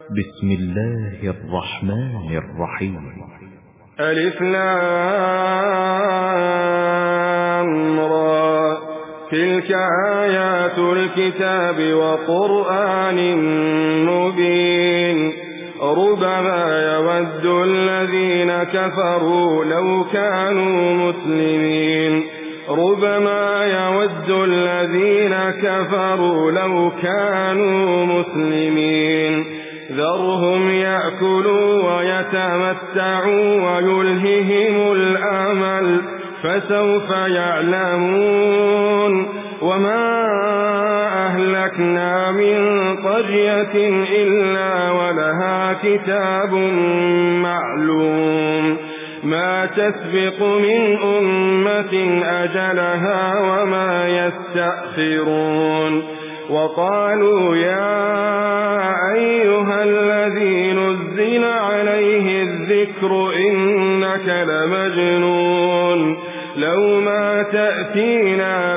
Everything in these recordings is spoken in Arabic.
بسم الله الرحمن الرحيم. ألف لام را، تلك آيات الكتاب وقرآن مبين. ربما يود الذين كفروا لو كانوا مسلمين. ربما يود الذين كفروا لو كانوا مسلمين. ذرهم يأكلوا ويتمتعوا ويلههم الأمل، فسوف يعلمون. وما أهلكنا من قرية إلا ولها كتاب معلوم، ما تسبق من أمة أجلها وما يستأخرون. وقالوا يا أيها الذي نزل عليه الذكر إنك لمجنون، لو ما تأتينا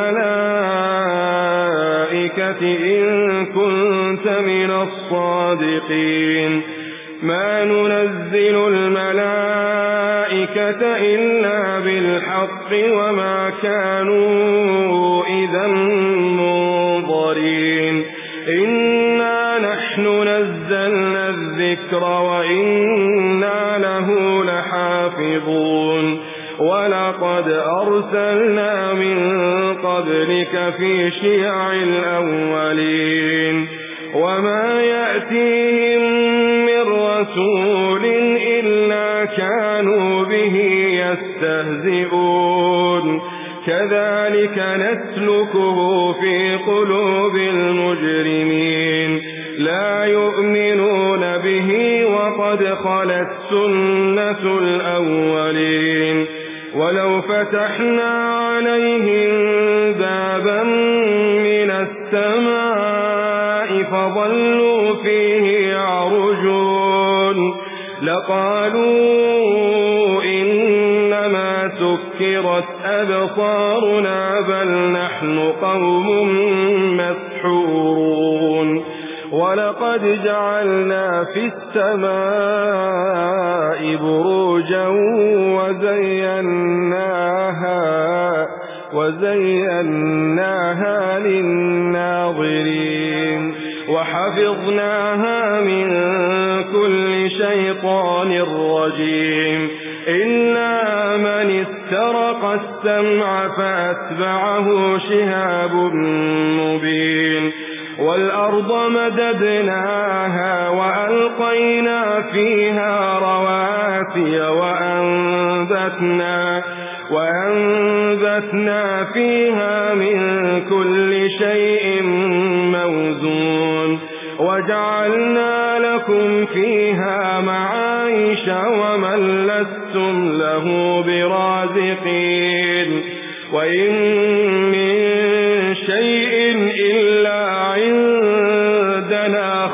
بالملائكة إن كنت من الصادقين. ما ننزل الملائكة إلا بالحق وما كانوا إذا منظرين. إنا نحن نزلنا الذكر وإنا له لحافظون. ولقد أرسلنا من قبلك في شيع الأولين، وما يأتيهم من رسول إلا كانوا به يستهزئون. كذلك نسلكه في قلوب المجرمين، لا يؤمنون به وقد خلت سنة الأولين. ولو فتحنا عليهم بابا من السماء فظلوا فيه يعرجون لقالوا إنما سكرت أبصارنا بل نحن قوم مسحورون. ولقد جعلنا في السماء بروجا وزيناها للناظرين، وحفظناها من كل شيطان رجيم، إلا من استرق السمع فأتبعه شهاب مبين. والأرض مددناها وألقينا فيها رواسي وأنبتنا فيها من كل شيء موزون. وجعلنا لكم فيها معايش ومن لستم له برازقين. وإن من شيء إلا عندنا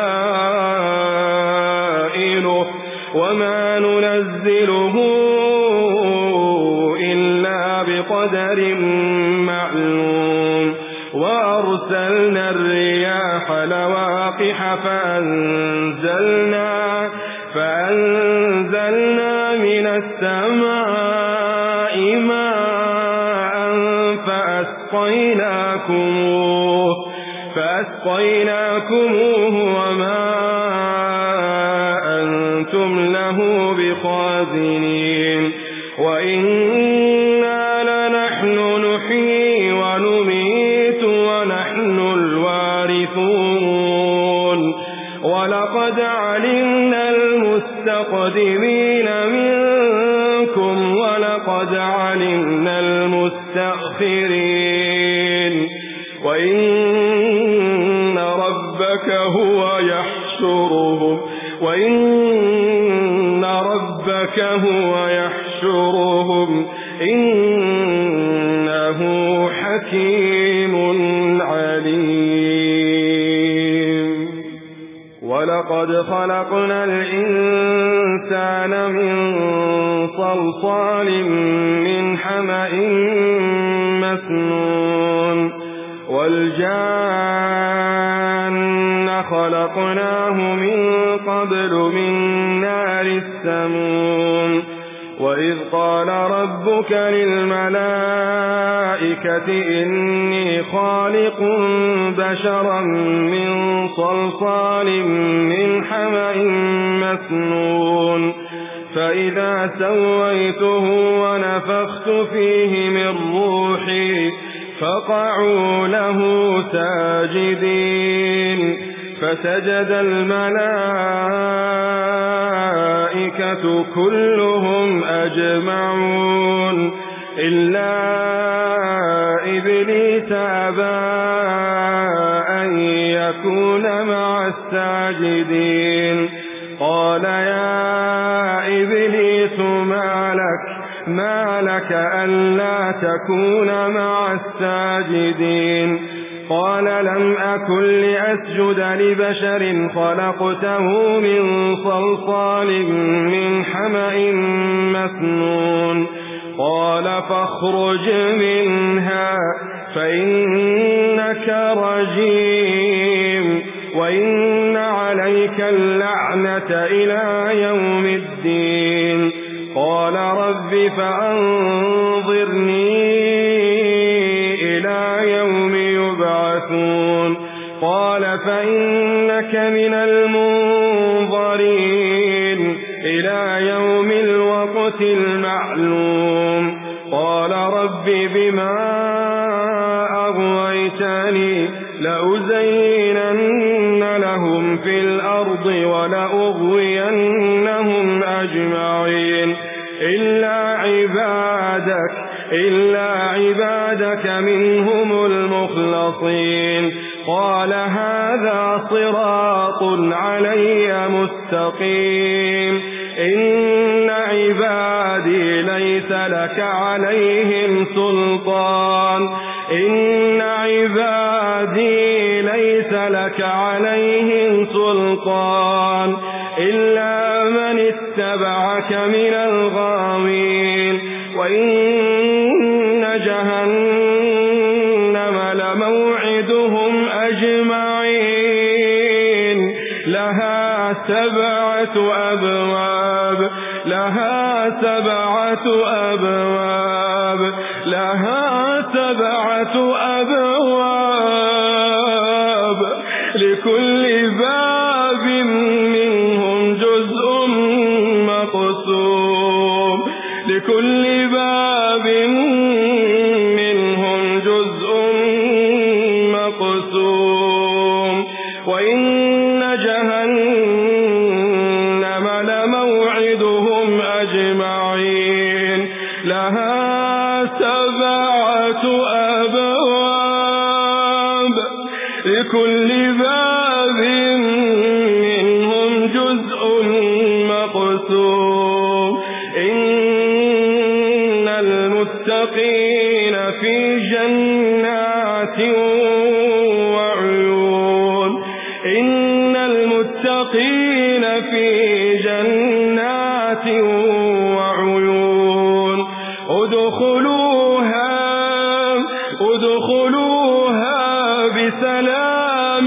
خزائنه وما ننزله إلا بقدر معلوم. وأرسلنا الرياح لواقح فأنزلنا من السماء ماء فأسقيناكموه وما أنتم له بخازنين. وإنا لنحن نحيي ونميت ونحن الوارثون. ولقد علمنا المستقدمين منكم ولقد علمنا المستأخرين. وإن ربك هو يحشرهم إنه حكيم عليم. ولقد خلقنا الإنسان من صلصال من حمأ مسنون. والجان خلقناه من قبل من نار السموم وإذ قال ربك للملائكة إني خالق بشرا من صلصال من حمأ مسنون فإذا سويته ونفخت فيه من روحي فقعوا له ساجدين فسجد الملائكة كلهم أجمعون إلا إبليس أبى أن يكون مع الساجدين قال يا إبليس ما لك ألا تكون مع الساجدين قال لم أكن لأسجد لبشر خلقته من صلصال من حمأ مسنون قال فاخرج منها فإنك رجيم وإن عليك اللعنة إلى يوم الدين قال رب فأنظرني إلى يوم يبعثون قال فإنك من المنظرين إلى يوم الوقت المعلوم قال رب بما أغويتني لأزينن لهم في الأرض ولأغوينهم أجمعين إلا عبادك منهم المخلصين قال هذا صراط علي مستقيم إن عبادي ليس لك عليهم سلطان إلا من اتبعك من الغاوين وإن جهنم لموعدهم أجمعين لها سبعة أبواب لكل باب منهم جزء مقسوم وإن جهنم لموعدهم أجمعين لها سبعة أبواب لكل باب منهم جزء مقسوم إن المتقين في جنات وعيون ادخلوها بسلام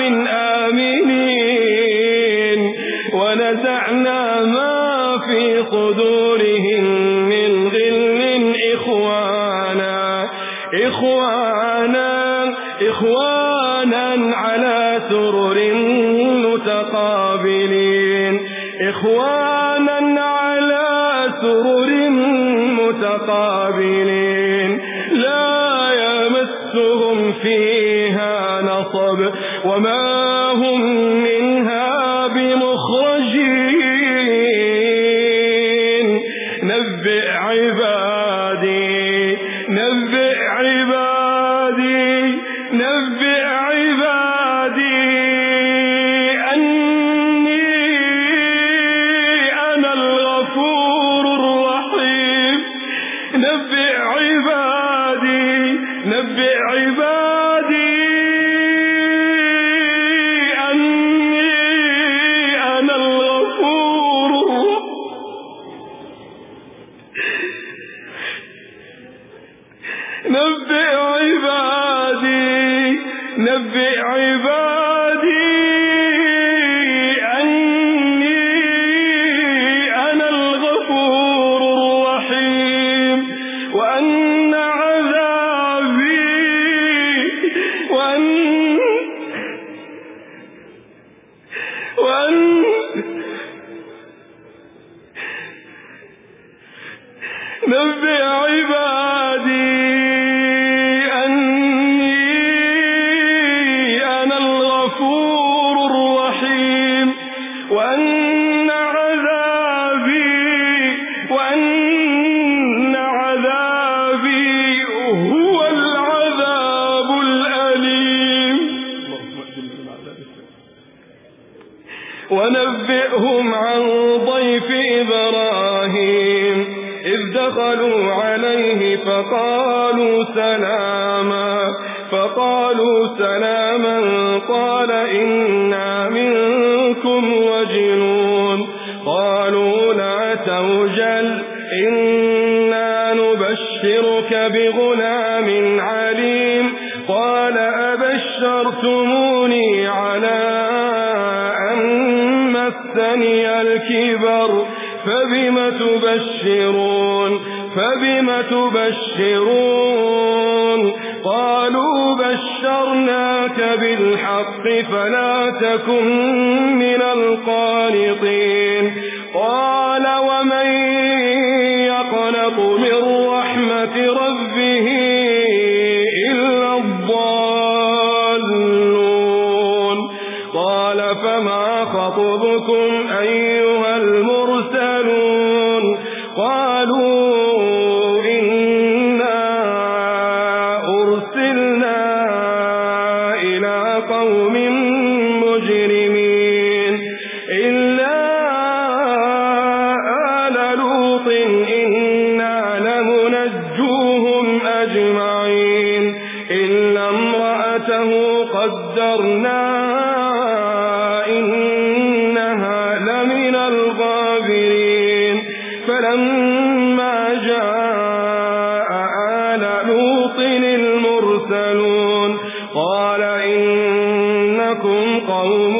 آمنين ونزعنا ما في صدورهم من غل إخوانا على سرر متقابلين لا يمسهم فيها نصب وما هم منها بمخرجين نبئ عبادي أني أنا الغفور الرحيم نبئ عبادي أني نبئ عبادي أني أنا الغفور الرحيم وأن عذابي هو العذاب الأليم. ونبئهم عن ضيف إبراهيم إذ دخلوا عليه فقالوا سلاما قال إنا منكم وجلون قالوا لا توجل إنا نبشرك بغلام عليم قال أبشرتموني على أن مسني الكبر فبم تبشرون قالوا بشرناك بالحق فلا تكن من القانطين قال ومن يقنط من رحمة ربه إلا الضالون قال فما خطبكم أيها المرسلون قالوا إنا أرسلنا إلى قوم مجرمين إلا آل لوط إنا لمنجوهم أجمعين إلا امرأته قدرنا إنها لمن الغابرين فلما جاء آل لوط المرسلون قال إنكم قوم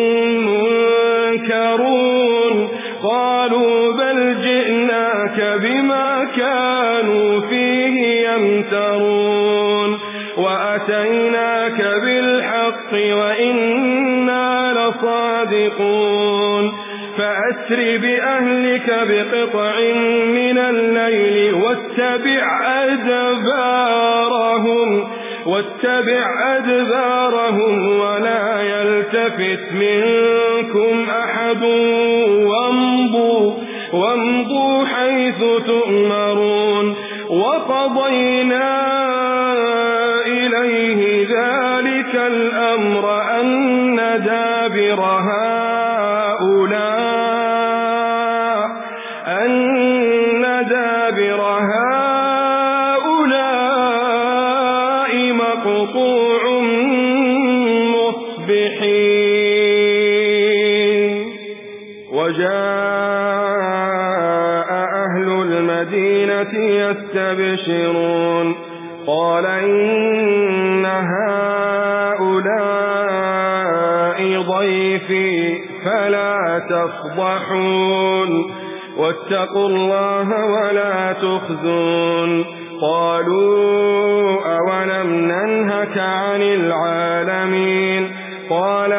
منكرون قالوا بل جئناك بما كانوا فيه يمترون وأتيناك بالحق وإنا لصادقون فأسر بأهلك بقطع من الليل واتبع أدبارهم ولا يلتفت منكم أحد وامضوا حيث تؤمرون وقضينا إليه ذلك الأمر أن دابر هؤلاء مقطوع مصبحين وجاء أهل المدينة يستبشرون قال إن هؤلاء ضيفي فلا تفضحون واتقوا الله ولا تخزون قالوا أولم ننهك عن العالمين قال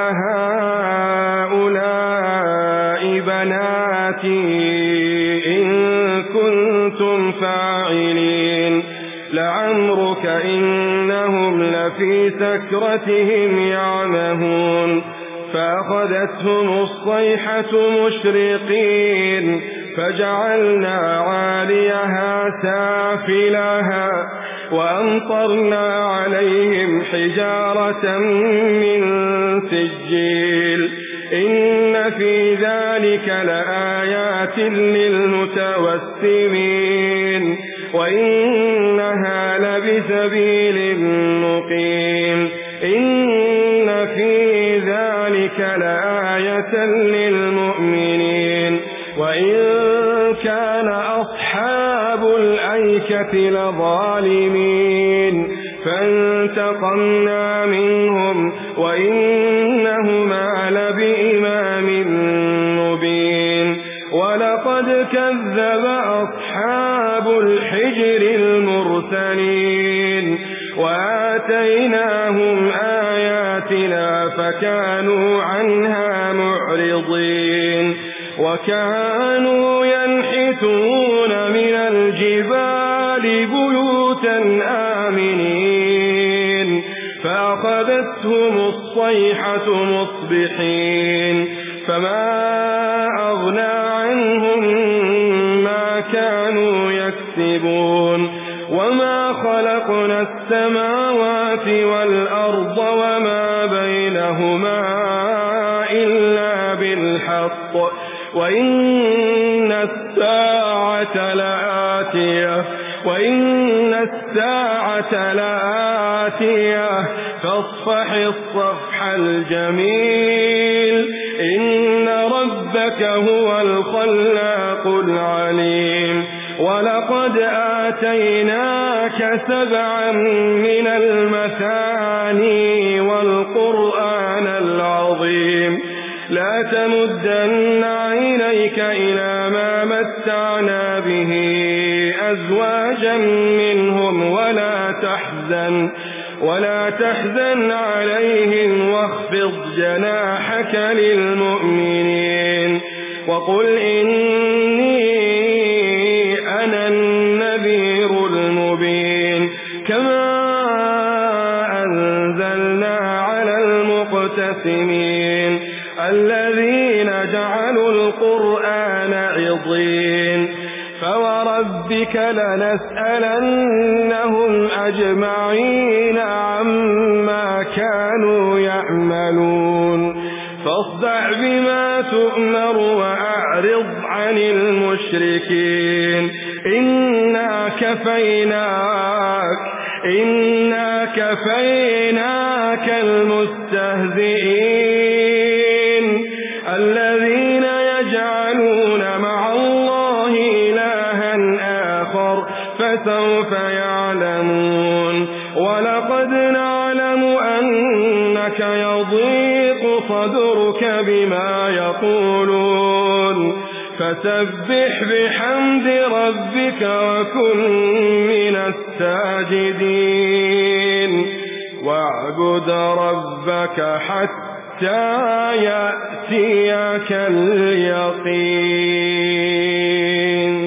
هؤلاء بناتي إن كنتم فاعلين لعمرك إنهم لفي سكرتهم يعمهون فأخذتهم الصيحة مشرقين فجعلنا عاليها سافلها وأمطرنا عليهم حجارة من سجيل إن في ذلك لآيات للمتوسمين وإنها لبسبيل مقيم إن في ذلك لآية للمؤمنين وإن كان أصحاب الأيكة لظالمين فانتقمنا منهم وإنهما لبإمام مبين ولقد كذب أصحاب الحجر المرسلين وآتيناهم آياتنا فكانوا عنها معرضين وكانوا ينحتون من الجبال بيوتا آمنين فأخذتهم الصيحة مصبحين فما أغنى عنهم ما كانوا يكسبون وما خلقنا السماوات والأرض وما بينهما إلا بالحق وإن الساعة لآتية فاصفح الصفح الجميل إن ربك هو الخلاق العليم ولقد آتيناك 7 من المثاني والقرآن العظيم لا تمدن عينيك إلى ما متعنا به أزواجا منهم ولا تحزن عليهم واخفض جناحك للمؤمنين وقل إني أنا النذير المبين كما أنزلنا على المقتسمين الذين جعلوا القرآن عضين فوربك لنسألنهم أجمعين عما كانوا يعملون فاصدع بما تؤمر وأعرض عن المشركين إنا كفيناك المستهزئين الذين يجعلون مع الله إلها آخر فسوف يعلمون ولقد نعلم أنك يضيق صدرك بما يقولون فسبح بحمد ربك وكن من الساجدين واعبد ربك حتى يأتيك اليقين.